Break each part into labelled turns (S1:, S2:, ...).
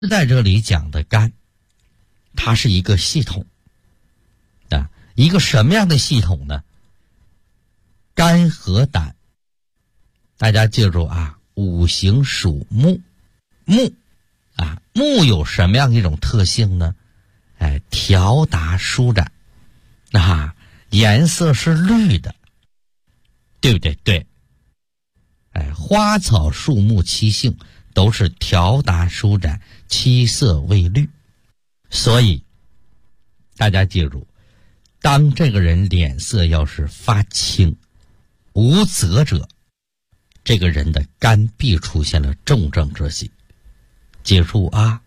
S1: 在这里讲的肝，它是一个系统啊，一个什么样的系统呢？肝和胆，大家记住啊，五行属木，木有什么样一种特性呢？条达舒展，颜色是绿的，对不对？对。花草树木七性都是条达舒展，七色为绿。所以大家记住，当这个人脸色要是发青无泽者，这个人的肝必出现了重症之喜。记住啊。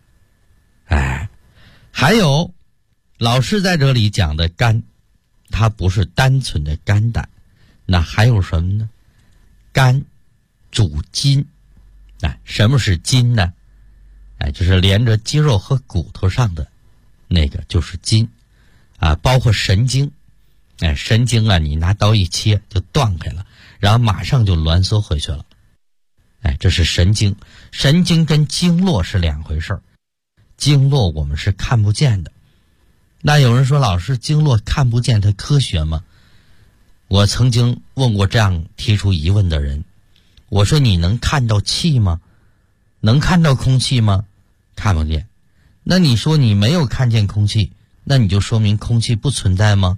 S1: 还有老师在这里讲的肝，它不是单纯的肝胆，那还有什么呢？肝主筋。什么是筋呢？就是连着肌肉和骨头上的那个就是筋包括神经。神经你拿刀一切就断开了，然后马上就挛缩回去了。这是神经。神经跟经络是两回事儿，经络我们是看不见的。那有人说，老师，经络看不见它科学吗？我曾经问过这样提出疑问的人，我说你能看到气吗？能看到空气吗？看不见。那你说你没有看见空气，那你就说明空气不存在吗？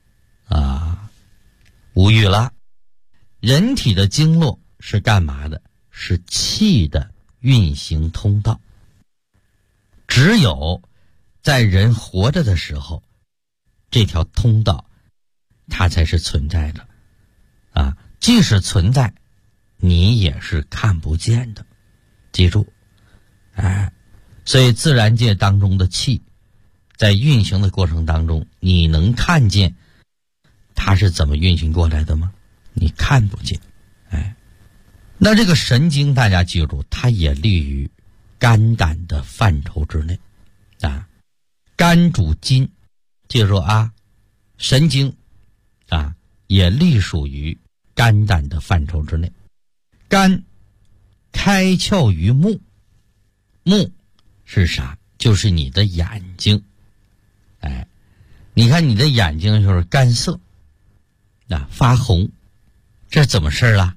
S1: 无语了。人体的经络是干嘛的？是气的运行通道。只有在人活着的时候，这条通道它才是存在的即使存在，你也是看不见的。记住所以自然界当中的气在运行的过程当中，你能看见它是怎么运行过来的吗？你看不见。那这个神经大家记住，它也立于肝胆的范畴之内肝主筋，记住神经也隶属于肝胆的范畴之内。肝开窍于目，目是啥？就是你的眼睛。你看你的眼睛就是干涩发红，这怎么事了？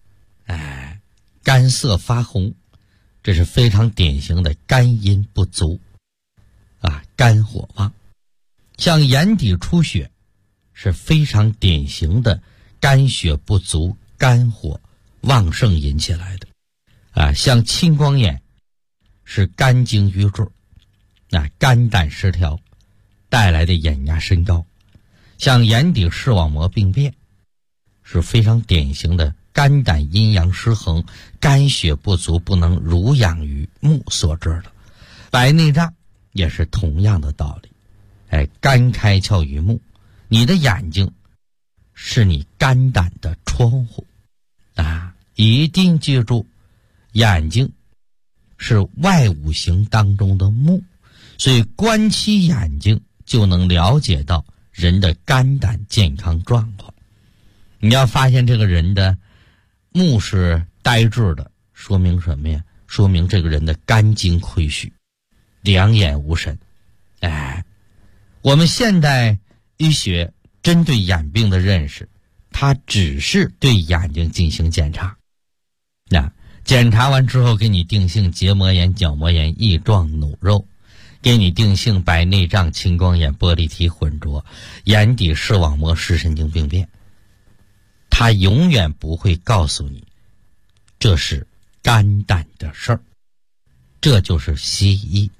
S1: 干涩发红，这是非常典型的肝阴不足肝火旺。像眼底出血是非常典型的肝血不足，肝火旺盛引起来的像青光眼是肝经瘀滞肝胆失调带来的眼压升高。像眼底视网膜病变是非常典型的肝胆阴阳失衡，肝血不足，不能濡养于目所致的。白内障也是同样的道理。肝开窍于目，你的眼睛是你肝胆的窗户一定记住，眼睛是外五行当中的木，所以观其眼睛就能了解到人的肝胆健康状况。你要发现这个人的目是呆滞的，说明什么呀？说明这个人的肝经亏虚，两眼无神。我们现代医学针对眼病的认识，它只是对眼睛进行检查。检查完之后给你定性结膜炎、角膜炎、翼状弩肉，给你定性白内障、青光眼、玻璃体混浊、眼底视网膜视神经病变。他永远不会告诉你这是肝胆的事儿，这就是西医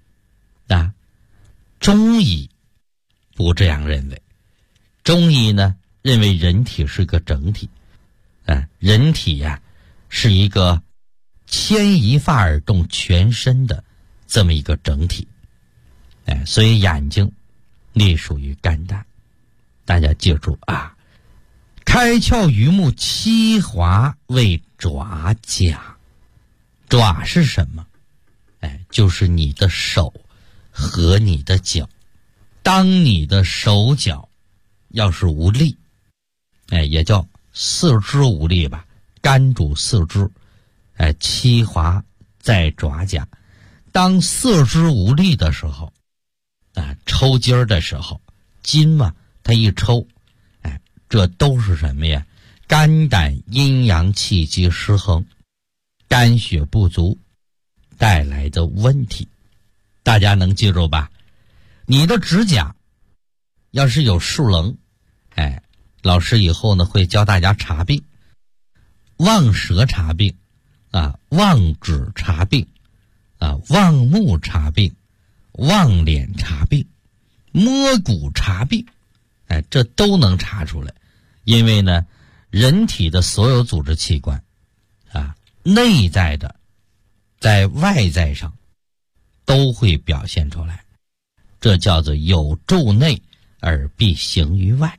S1: 中医不这样认为。中医呢认为人体是个整体人体是一个牵一发而动全身的这么一个整体所以眼睛隶属于肝胆。大家记住开窍于目，七华为爪甲。爪是什么？就是你的手和你的脚。当你的手脚要是无力也叫四肢无力吧，肝主四肢七华在爪甲。 当四肢无力的时候，抽筋儿的时候，筋嘛，它一抽，这都是什么呀？肝胆阴阳气机失衡，肝血不足带来的问题。大家能记住吧？你的指甲要是有竖棱，老师以后呢会教大家查病，望舌查病望指查病望目查病，望脸查病，摸骨查病，这都能查出来。因为呢，人体的所有组织器官内在的在外在上都会表现出来，这叫做有助内而必行于外。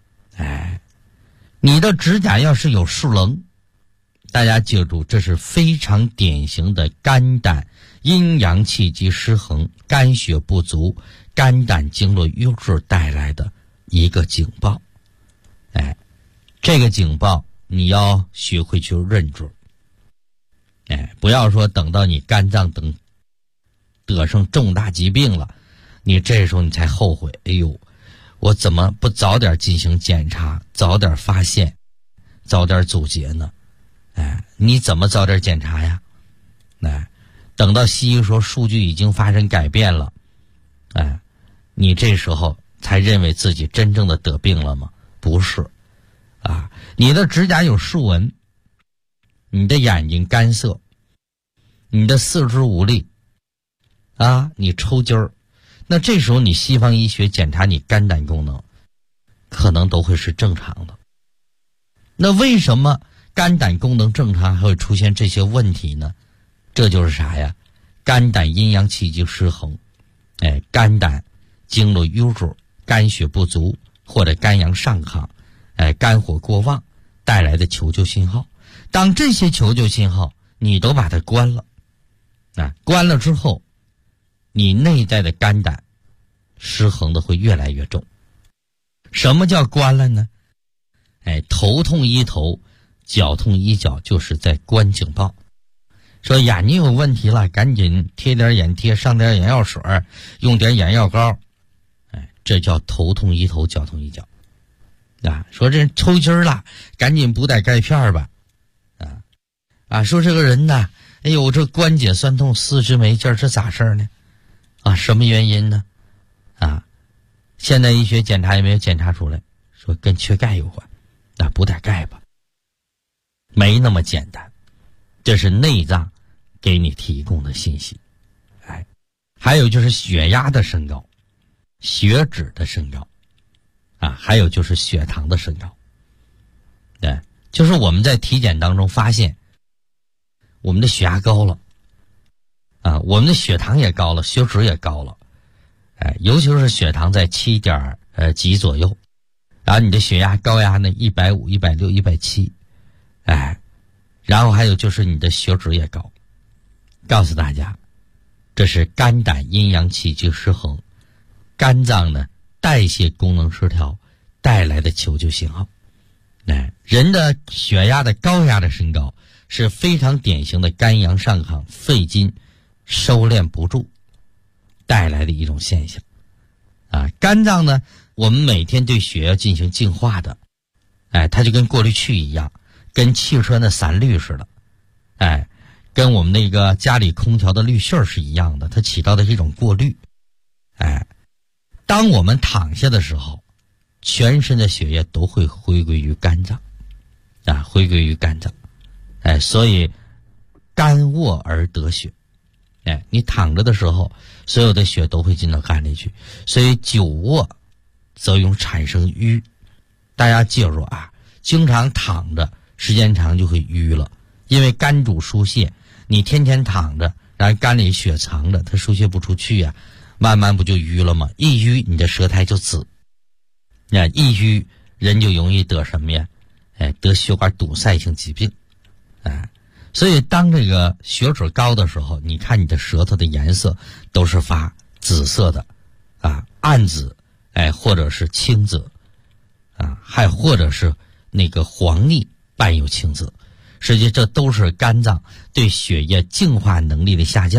S1: 你的指甲要是有竖棱，大家记住，这是非常典型的肝胆阴阳气机失衡，肝血不足，肝胆经络瘀滞带来的一个警报。这个警报你要学会去认准。不要说等到你肝脏等得上重大疾病了，你这时候你才后悔，哎呦，我怎么不早点进行检查，早点发现，早点阻截呢？你怎么早点检查呀？等到西医说数据已经发生改变了，你这时候才认为自己真正的得病了吗？不是你的指甲有竖纹，你的眼睛干涩，你的四肢无力你抽筋儿，那这时候你西方医学检查你肝胆功能可能都会是正常的。那为什么肝胆功能正常还会出现这些问题呢？这就是啥呀？肝胆阴阳气机失衡，肝胆经络瘀滞，肝血不足，或者肝阳上亢，肝火过旺带来的求救信号。当这些求救信号你都把它关了，关了之后，你内在的肝胆失衡的会越来越重。什么叫关了呢？头痛医头，脚痛医脚，就是在关警报。说眼睛有问题了，赶紧贴点眼贴，上点眼药水，用点眼药膏，这叫头痛医头，脚痛医脚。说这人抽筋了，赶紧补点钙片吧。说这个人呢，哎呦，这关节酸痛，四肢没劲，这咋事呢？什么原因呢？现代医学检查也没有检查出来，说跟缺钙有关，补点钙吧。没那么简单，这是内脏给你提供的信息。还有就是血压的升高，血脂的升高，还有就是血糖的升高。就是我们在体检当中发现，我们的血压高了，我们的血糖也高了，血脂也高了，尤其是血糖在7点几左右，然后你的血压高压呢150、160、170，然后还有就是你的血脂也高。告诉大家，这是肝胆阴阳气机失衡，肝脏呢代谢功能失调带来的求救信号。人的血压的高压的升高是非常典型的肝阳上亢，肺经收敛不住带来的一种现象。肝脏呢，我们每天对血要进行净化的，它就跟过滤器一样，跟汽车的散滤似的，跟我们那个家里空调的滤芯是一样的，它起到的是一种过滤。当我们躺下的时候，全身的血液都会回归于肝脏，回归于肝脏。所以肝卧而得血。你躺着的时候，所有的血都会进到肝里去，所以久卧则容易产生瘀。大家记住经常躺着时间长就会瘀了，因为肝主疏泄，你天天躺着，然后肝里血藏着，它疏泄不出去慢慢不就瘀了吗？一瘀你的舌苔就紫，一瘀人就容易得什么呀？得血管堵塞性疾病。所以当这个血脂高的时候，你看你的舌头的颜色都是发紫色的，暗紫，或者是青紫，还或者是那个黄腻伴有青紫。实际这都是肝脏对血液净化能力的下降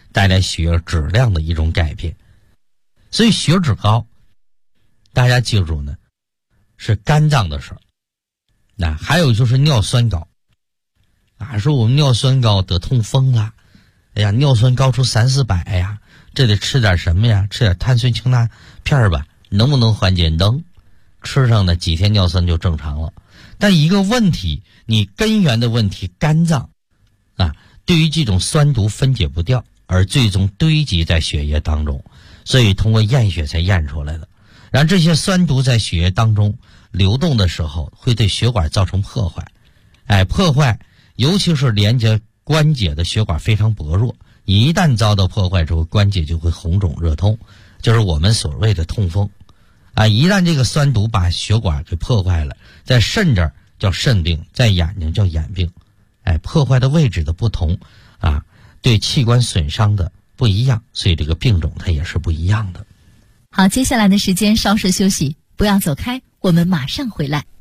S1: 带来血液质量的一种改变。所以血脂高，大家记住呢，是肝脏的事儿。那还有就是尿酸高说我们尿酸高得痛风了，哎呀，尿酸高出300-400呀，这得吃点什么呀？吃点碳酸氢钠片吧，能不能缓解？能，吃上的几天尿酸就正常了。但一个问题，你根源的问题，肝脏对于这种酸毒分解不掉，而最终堆积在血液当中，所以通过验血才验出来的。然后这些酸毒在血液当中流动的时候，会对血管造成破坏。破坏，尤其是连接关节的血管非常薄弱，一旦遭到破坏之后，关节就会红肿热痛，就是我们所谓的痛风。一旦这个酸毒把血管给破坏了，在肾这儿叫肾病，在眼睛叫眼病。破坏的位置的不同对器官损伤的不一样，所以这个病种它也是不一样的。
S2: 好，接下来的时间稍事休息，不要走开，我们马上回来。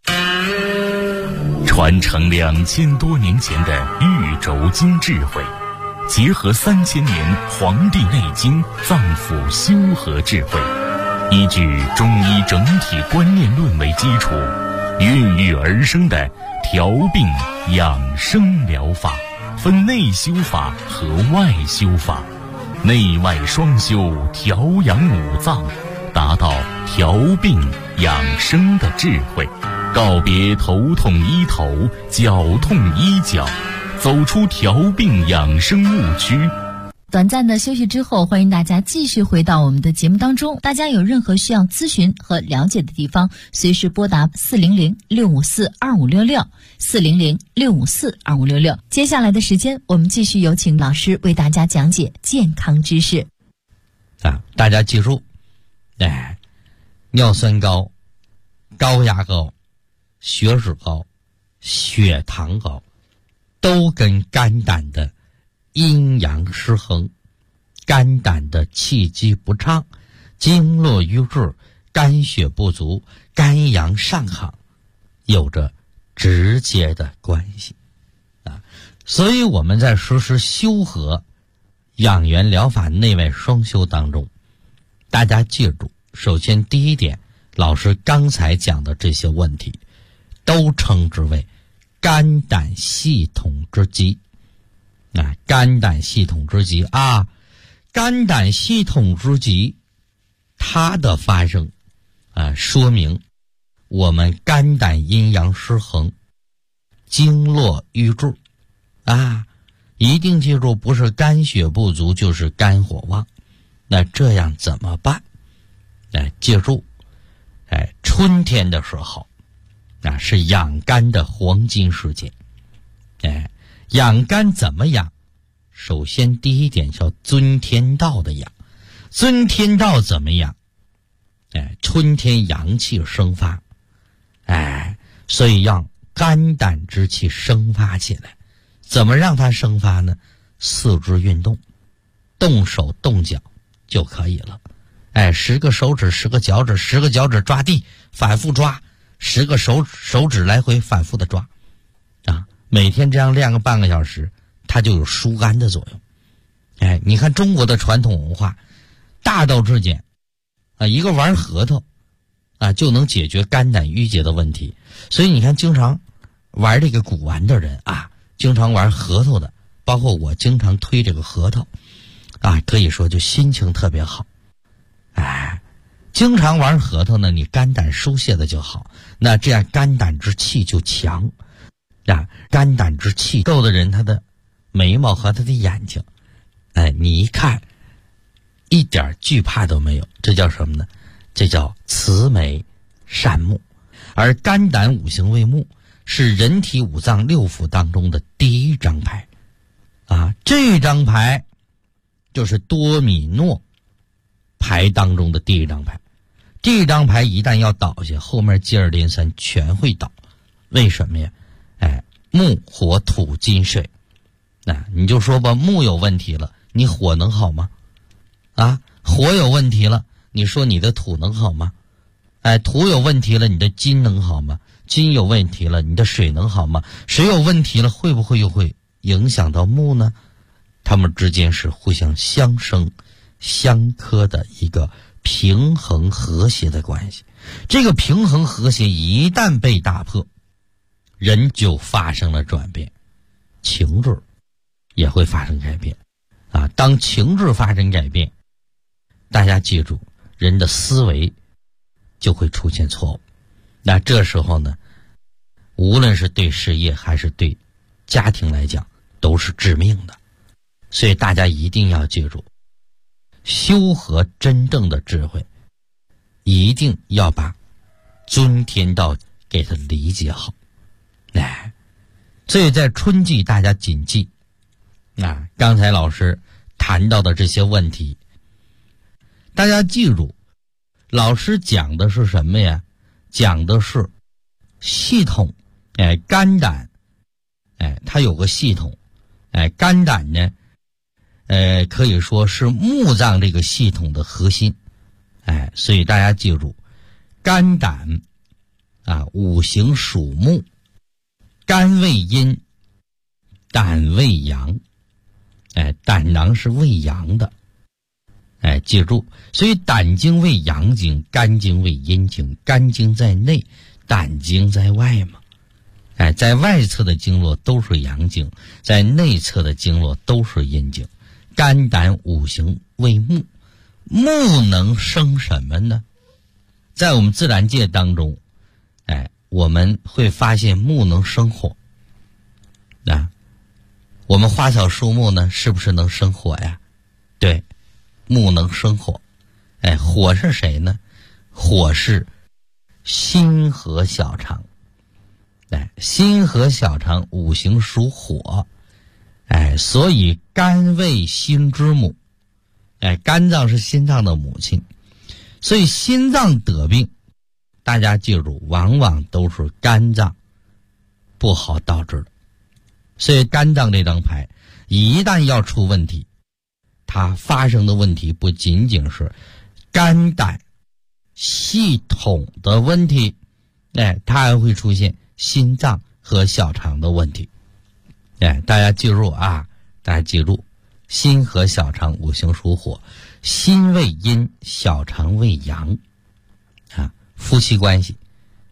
S3: 传承2000多年前的玉轴经智慧，结合3000年《黄帝内经》脏腑修和智慧，依据中医整体观念论为基础，孕育而生的调病养生疗法，分内修法和外修法，内外双修，调养五脏，达到调病养生的智慧，告别头痛医头，脚痛医脚，走出调病养生误区。
S2: 短暂的休息之后，欢迎大家继续回到我们的节目当中。大家有任何需要咨询和了解的地方，随时拨打400-654-2566 400-654-2566。接下来的时间，我们继续有请老师为大家讲解健康知识。
S1: 大家记住，尿酸高、高压高、血脂高、血糖高，都跟肝胆的阴阳失衡、肝胆的气机不畅、经络瘀滞、肝血不足、肝阳上亢有着直接的关系所以我们在实施修和养元疗法内外双修当中，大家记住，首先第一点，老师刚才讲的这些问题都称之为肝胆系统之疾肝胆系统之疾肝胆系统之疾它的发生说明我们肝胆阴阳失衡、经络瘀滞一定记住，不是肝血不足就是肝火旺。那这样怎么办？记住春天的时候是养肝的黄金时节。养肝怎么养？首先第一点叫遵天道的养。遵天道怎么养？春天阳气生发，所以让肝胆之气生发起来。怎么让它生发呢？四肢运动，动手动脚就可以了。10个手指10个脚趾10个脚趾抓地，反复抓，10个手指来回反复的抓每天这样练个半个小时，它就有疏肝的作用。你看中国的传统文化大道至简一个玩核桃就能解决肝胆郁结的问题。所以你看经常玩这个古玩的人经常玩核桃的，包括我经常推这个核桃可以说就心情特别好。经常玩核桃呢，你肝胆疏泄的就好，那这样肝胆之气就强肝胆之气够的人，他的眉毛和他的眼睛你一看一点惧怕都没有，这叫什么呢？这叫慈眉善目。而肝胆五行为目，是人体五脏六腑当中的第一张牌这张牌就是多米诺牌当中的第一张牌。这张牌一旦要倒下，后面接二连三全会倒。为什么呀？木火土金水你就说吧，木有问题了，你火能好吗？火有问题了，你说你的土能好吗？土有问题了，你的金能好吗？金有问题了，你的水能好吗？水有问题了，会不会又会影响到木呢？ 它们之间是互相相生相克的一个平衡和谐的关系。这个平衡和谐一旦被打破，人就发生了转变，情志也会发生改变啊。当情志发生改变，大家记住，人的思维就会出现错误。那这时候呢，无论是对事业还是对家庭来讲，都是致命的。所以大家一定要记住，修和真正的智慧，一定要把尊天道给它理解好。所以在春季大家谨记刚才老师谈到的这些问题，大家记住，老师讲的是什么呀？讲的是系统。肝胆它有个系统。肝胆呢可以说是木脏这个系统的核心。所以大家记住，肝胆五行属木，肝为阴，胆为阳。胆囊是为阳的。记住，所以胆经为阳经，肝经为阴经，肝经在内，胆经在外嘛。在外侧的经络都是阳经，在内侧的经络都是阴经。肝胆五行为木，木能生什么呢？在我们自然界当中，我们会发现木能生火。我们花草树木呢，是不是能生火呀？对，木能生火。火是谁呢？火是心和小肠。心和小肠五行属火。所以肝为心之母。肝脏是心脏的母亲。所以心脏得病，大家记住，往往都是肝脏不好导致的。所以肝脏这张牌一旦要出问题，它发生的问题不仅仅是肝胆系统的问题，它还会出现心脏和小肠的问题。大家记住大家记住，心和小肠五行属火，心为阴，小肠为阳。夫妻关系，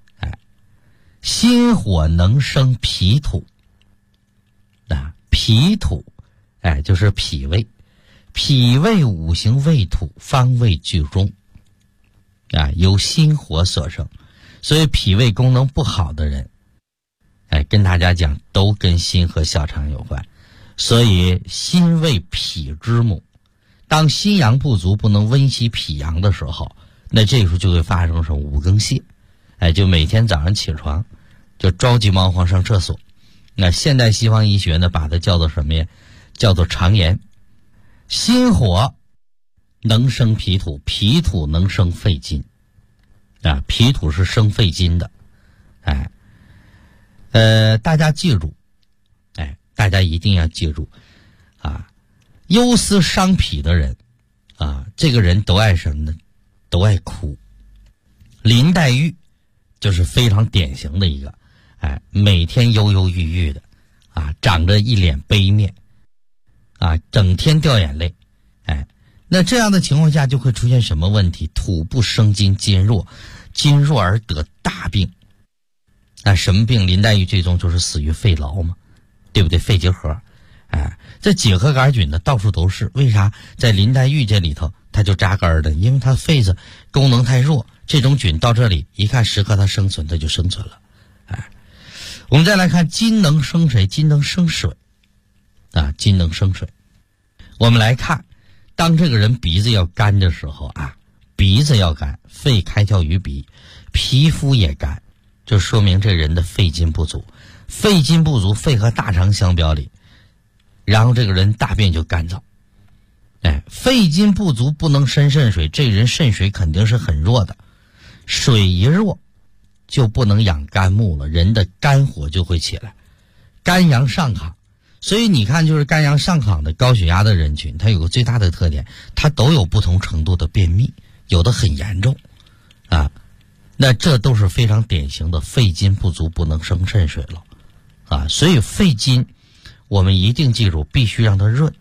S1: 心火能生脾土。脾土就是脾胃，脾胃五行为土，方位居中。由心火所生。所以脾胃功能不好的人，跟大家讲，都跟心和小肠有关。所以心为脾之母，当心阳不足，不能温习脾阳的时候，那这时候就会发生什么五更泻。就每天早上起床就着急忙慌上厕所。那现代西方医学呢，把它叫做什么呀？叫做肠炎。心火能生脾土，脾土能生肺金。脾土是生肺金的。大家记住，大家一定要记住忧思伤脾的人这个人都爱什么呢？都爱哭。林黛玉就是非常典型的一个每天忧忧郁郁的长着一脸悲面整天掉眼泪。那这样的情况下就会出现什么问题？土不生金，金弱，金弱而得大病。什么病？林黛玉最终就是死于肺痨嘛，对不对？肺结核。这结核杆菌呢到处都是，为啥在林黛玉这里头它就扎根的？因为它肺子功能太弱，这种菌到这里一看适合它生存，它就生存了。我们再来看金能生谁？金能生水。金能生水。我们来看，当这个人鼻子要干的时候鼻子要干，肺开窍于鼻，皮肤也干，就说明这人的肺金不足。肺金不足，肺和大肠相表里，然后这个人大便就干燥。肺金不足不能生肾水，这人肾水肯定是很弱的。水一弱就不能养肝木了，人的肝火就会起来，肝阳上亢。所以你看，就是肝阳上亢的高血压的人群，它有个最大的特点，它都有不同程度的便秘，有的很严重那这都是非常典型的肺金不足，不能生肾水了所以肺金我们一定记住，必须让它润。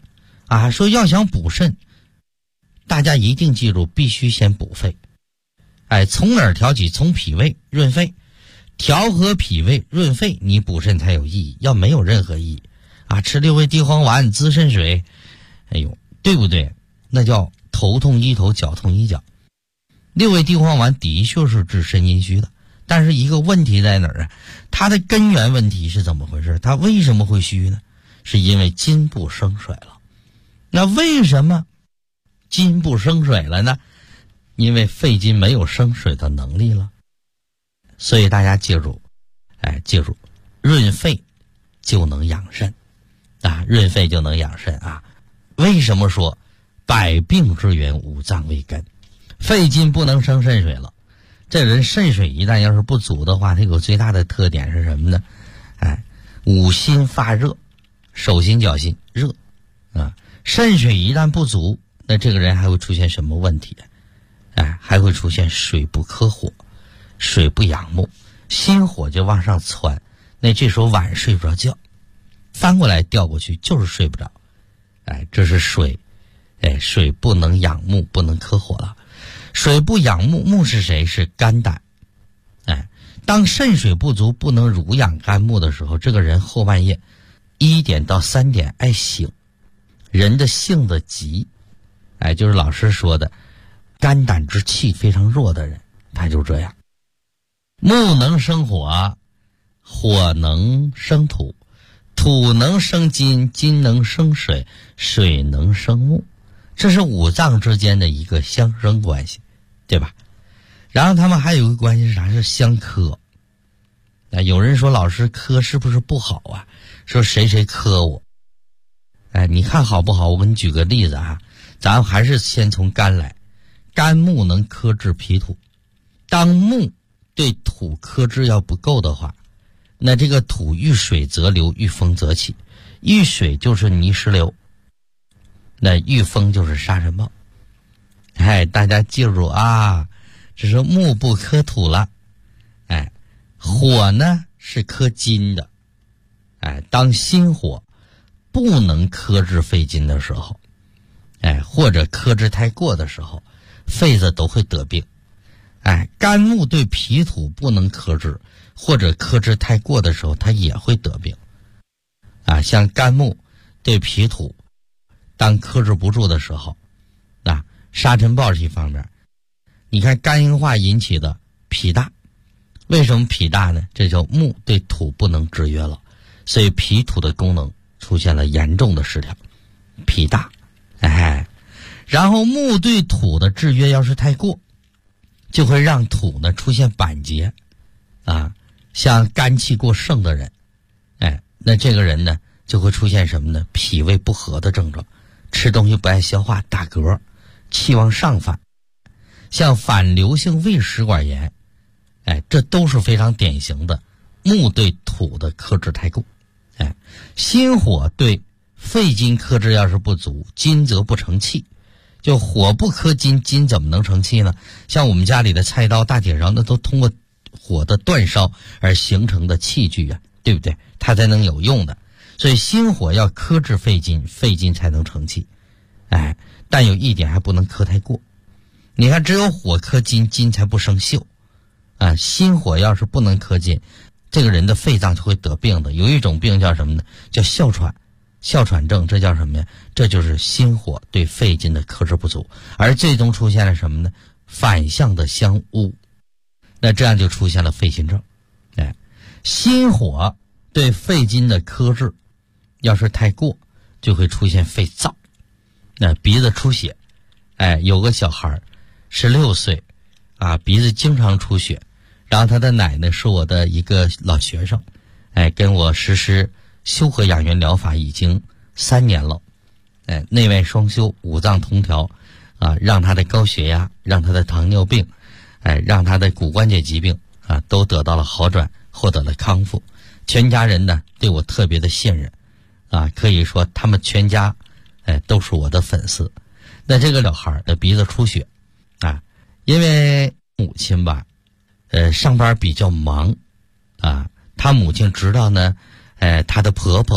S1: 啊，说要想补肾，大家一定记住，必须先补肺。从哪儿调起？从脾胃润肺，调和脾胃润肺，你补肾才有意义，要没有任何意义啊！吃6味地黄丸滋肾水，哎呦，对不对？那叫头痛医头，脚痛医脚。6味地黄丸的确是治肾阴虚的，但是一个问题在哪儿啊？它的根源问题是怎么回事？它为什么会虚呢？是因为筋部生水了。那为什么筋部生水了呢？因为肺经没有生水的能力了。所以大家记住，记住，润肺就能养肾啊，润肺就能养肾啊。为什么说百病之源五脏为根？肺经不能生肾水了，这人肾水一旦要是不足的话，他有最大的特点是什么呢？五心发热，手心脚心热啊。肾水一旦不足，那这个人还会出现什么问题？还会出现水不克火，水不养目，心火就往上窜，那这时候晚上睡不着觉，翻过来调过去就是睡不着。这是水，水不能养目，不能克火了。水不养目，目是谁？是肝胆。当肾水不足，不能濡养肝木的时候，这个人后半夜1点到3点爱醒，人的性子急，就是老师说的肝胆之气非常弱的人，他就这样。木能生火，火能生土，土能生金，金能生水，水能生木，这是五脏之间的一个相生关系，对吧？然后他们还有一个关系是啥？是相克。有人说老师克是不是不好啊？说谁谁克我。你看好不好？我给你举个例子啊，咱还是先从肝来。肝木能克制脾土，当木对土克制要不够的话，那这个土遇水则流，遇风则起，遇水就是泥石流，那遇风就是沙尘暴。大家记住啊，这是木不克土了。火呢是克金的。当心火不能克制肺经的时候，或者克制太过的时候，肺子都会得病。肝木对脾土不能克制，或者克制太过的时候，它也会得病。像肝木对脾土当克制不住的时候，沙尘暴是一方面。你看肝硬化引起的脾大，为什么脾大呢？这叫木对土不能制约了，所以脾土的功能出现了严重的失调，脾大。然后木对土的制约要是太过，就会让土呢出现板结像肝气过盛的人，那这个人呢就会出现什么呢？脾胃不和的症状，吃东西不爱消化，打嗝，气往上反，像反流性胃食管炎，这都是非常典型的木对土的克制太过。心火对肺经克制要是不足，金则不成气。就火不克金，金怎么能成气呢？像我们家里的菜刀、大铁勺，那都通过火的煅烧而形成的器具啊，对不对？它才能有用的。所以心火要克制肺经，肺经才能成气。但有一点还不能克太过。你看，只有火克金，金才不生锈。心火要是不能克金，这个人的肺脏就会得病的。有一种病叫什么呢？叫哮喘。哮喘症，这叫什么呀？这就是心火对肺经的克制不足，而最终出现了什么呢？反向的相污，那这样就出现了肺心症。心火对肺经的克制要是太过，就会出现肺燥，鼻子出血。有个小孩16岁鼻子经常出血，然后他的奶奶是我的一个老学生，跟我实施修和养元疗法已经3年了，内外双修，五脏同调，让他的高血压，让他的糖尿病，让他的骨关节疾病都得到了好转，获得了康复。全家人呢对我特别的信任，可以说他们全家都是我的粉丝。那这个小孩的鼻子出血因为母亲吧上班比较忙他母亲知道呢她的婆婆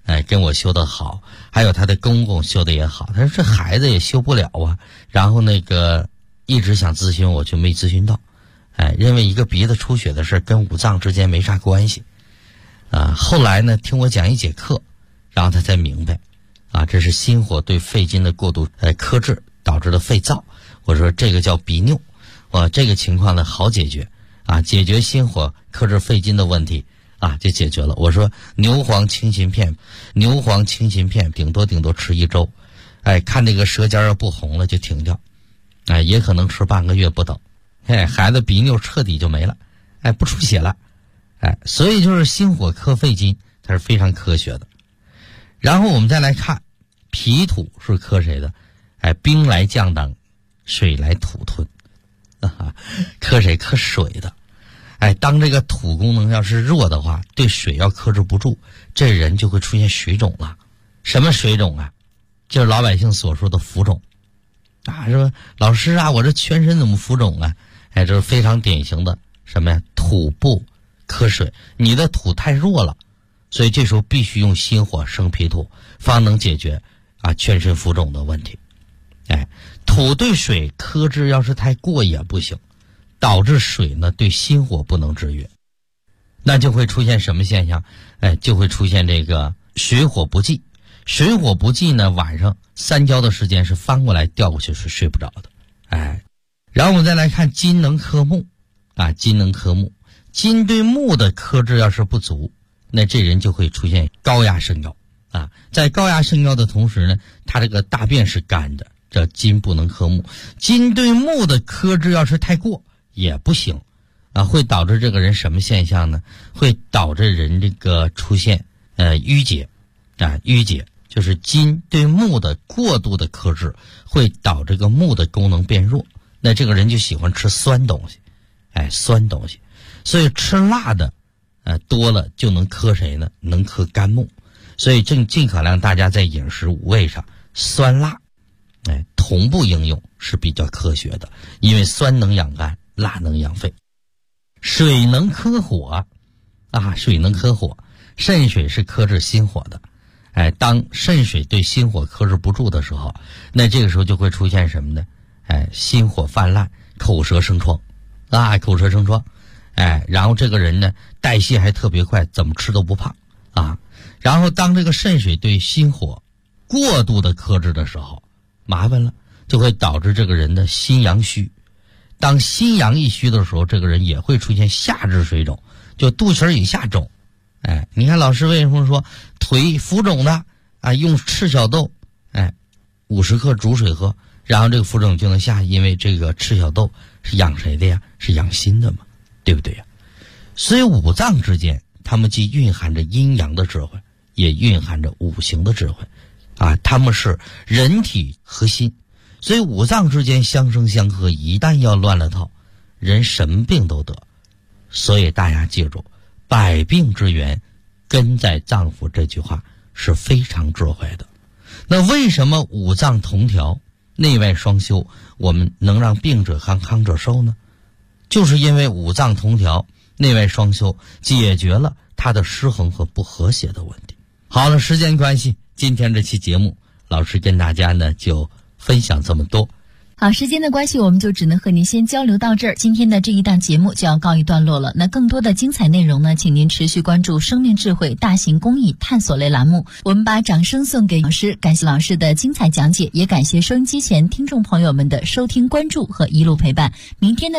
S1: 跟我修得好，还有他的公公修得也好，他说这孩子也修不了啊。然后一直想咨询我，就没咨询到，认为一个鼻子出血的事跟五脏之间没啥关系后来呢听我讲一节课，然后他才明白这是心火对肺经的过度克制导致的肺燥。我说这个叫鼻衄，这个情况呢好解决解决心火克制肺经的问题就解决了。我说牛黄清心片顶多吃1周，看这个舌尖要不红了就停掉，也可能吃半个月不等，孩子鼻衄彻底就没了，不出血了，所以就是心火克肺经，它是非常科学的。然后我们再来看脾土是克谁的？兵来将挡，水来土吞，克谁？克水的。当这个土功能要是弱的话，对水要克制不住，这人就会出现水肿了。什么水肿啊？就是老百姓所说的浮肿说老师我这全身怎么浮肿啊？这是非常典型的什么呀？土不克水，你的土太弱了，所以这时候必须用心火生脾土，方能解决全身浮肿的问题。土对水克制要是太过也不行，导致水呢对心火不能制约，那就会出现什么现象？就会出现这个水火不济。水火不济呢，晚上3觉的时间是翻过来调过去是睡不着的。然后我们再来看金能克木金能克木，金对木的克制要是不足，那这人就会出现高压肾高在高压肾高的同时呢，他这个大便是干的，这金不能克木。金对木的克制要是太过也不行会导致这个人什么现象呢？会导致人这个出现淤结淤结就是金对木的过度的克制会导致这个木的功能变弱，那这个人就喜欢吃酸东西酸东西，所以吃辣的多了就能克谁呢？能克肝木。所以尽可量大家在饮食五味上酸辣同步应用是比较科学的，因为酸能养肝，辣能养肺。水能克火水能克火，肾水是克制心火的。当肾水对心火克制不住的时候，那这个时候就会出现什么呢？心火泛滥，口舌生疮口舌生疮。然后这个人呢代谢还特别快，怎么吃都不胖然后当这个肾水对心火过度的克制的时候，麻烦了，就会导致这个人的心阳虚。当心阳一虚的时候，这个人也会出现下肢水肿，就肚脐以下肿。你看老师为什么说腿浮肿的用赤小豆50克煮水喝，然后这个浮肿就能下，因为这个赤小豆是养谁的呀？是养心的嘛，对不对呀？所以五脏之间它们既蕴含着阴阳的智慧，也蕴含着五行的智慧它们是人体核心，所以五脏之间相生相克，一旦要乱了套，人什么病都得。所以大家记住，百病之源根在脏腑，这句话是非常智慧的。那为什么五脏同调，内外双修，我们能让病者康，康者寿呢？就是因为五脏同调，内外双修，解决了它的失衡和不和谐的问题。好了，时间关系，今天这期节目老师跟大家呢就分享这么多。
S2: 好，时间的关系，我们就只能和您先交流到这儿。今天的这一档节目就要告一段落了。那更多的精彩内容呢，请您持续关注生命智慧大型公益探索类栏目。我们把掌声送给老师，感谢老师的精彩讲解，也感谢收音机前听众朋友们的收听关注和一路陪伴。明天的